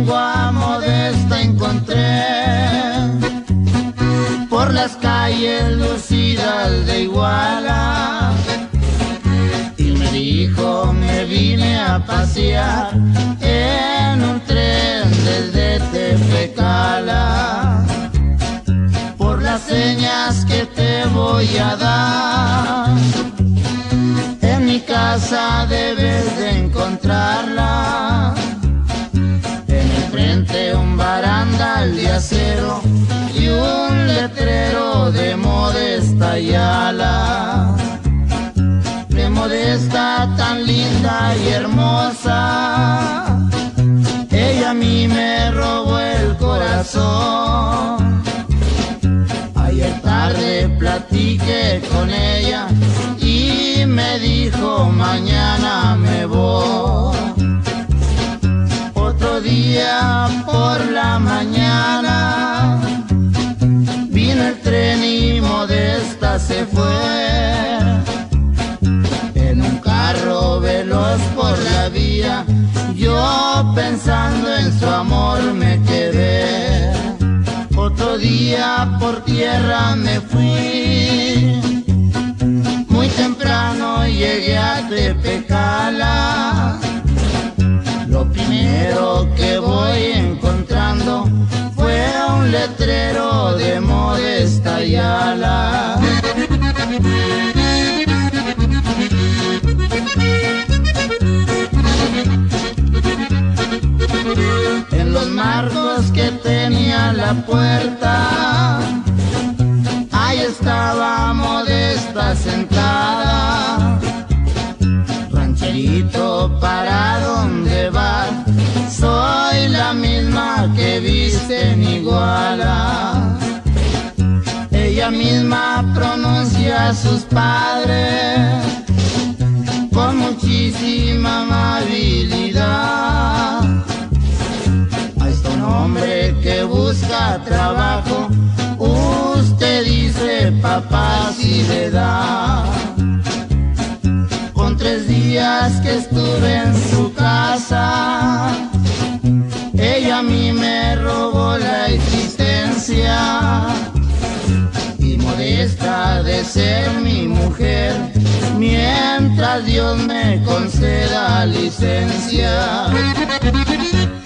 domingo a Modesta encontré por las calles lucidas de Iguala, y me dijo: me vine a pasear en un tren desde Tepecala. Por las señas que te voy a dar, en mi casa debes de encontrarla. En el frente un barandal de acero y un letrero de Modesta Ayala. De Modesta tan linda y hermosa, ella a mí me robó el corazón. Ayer tarde platiqué con ella y me dijo: mañana me voy. Otro día por la mañana vino el tren y Modesta se fue. En un carro veloz por la vía, yo pensando en su amor me quedé. Otro día por tierra me fui, muy temprano llegué a Tepecala. Lo primero que voy encontrando fue un letrero de Modesta Ayala. En los marcos que tenía la puerta, ahí estaba Modesta sentada. Rancherito, ¿para dónde vas? Soy la misma que viste en Iguala. Ella misma pronuncia a sus padres con muchísima amabilidad. A este hombre que busca trabajo, usted dice: papá, si le da. Con 3 días que estuve en su casa, ella a mí me robó la existencia. Y Modesta de ser mi mujer, mientras Dios me conceda licencia.